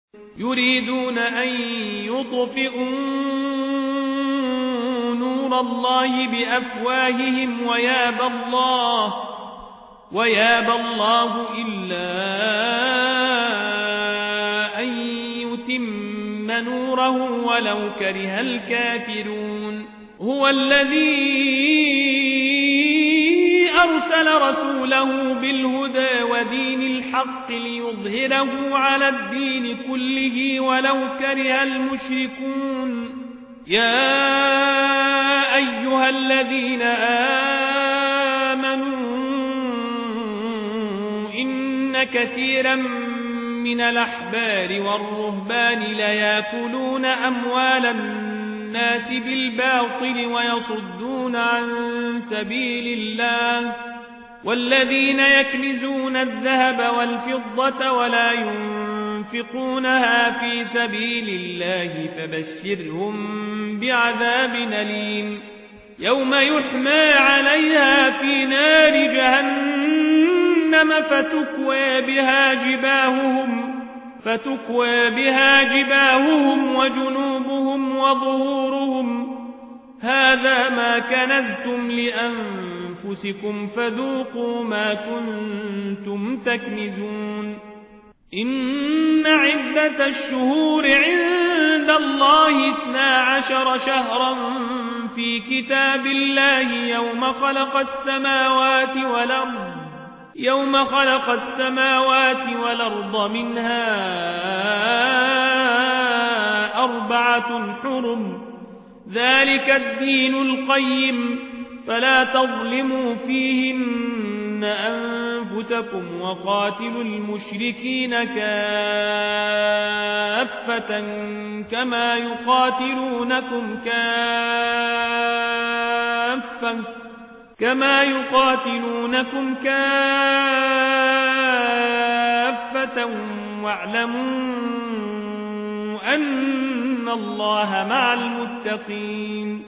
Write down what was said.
يريدون أن يطفئوا نور الله بأفواههم ويابى الله إلا أن يتم نوره ولو كره الكافرون هو الذي أرسل رسوله بالهدى ودين الحق ليظهره على الدين كله ولو كره المشركون يا أيها الذين آمنوا إن كثيرا من الأحبار والرهبان ليأكلون أموال الناس بالباطل ويصدون عن سبيل الله والذين يكنزون الذهب والفضة ولا ينفقونها في سبيل الله فبشرهم بعذاب أليم يوم يحمى عليها في نار جهنم فتكوى بها جباههم وجنوبهم وظهورهم هذا ما كنزتم لأنفسكم فذوقوا ما كنتم تكنزون إن عدة الشهور عند الله 12 شهرا في كتاب الله يوم خلق السماوات والأرض منها 4 حرم ذلك الدين القيم فلا تظلموا فيهن أنفسكم وقاتلوا المشركين كافة كما يقاتلونكم كافة واعلموا أن الله مع المتقين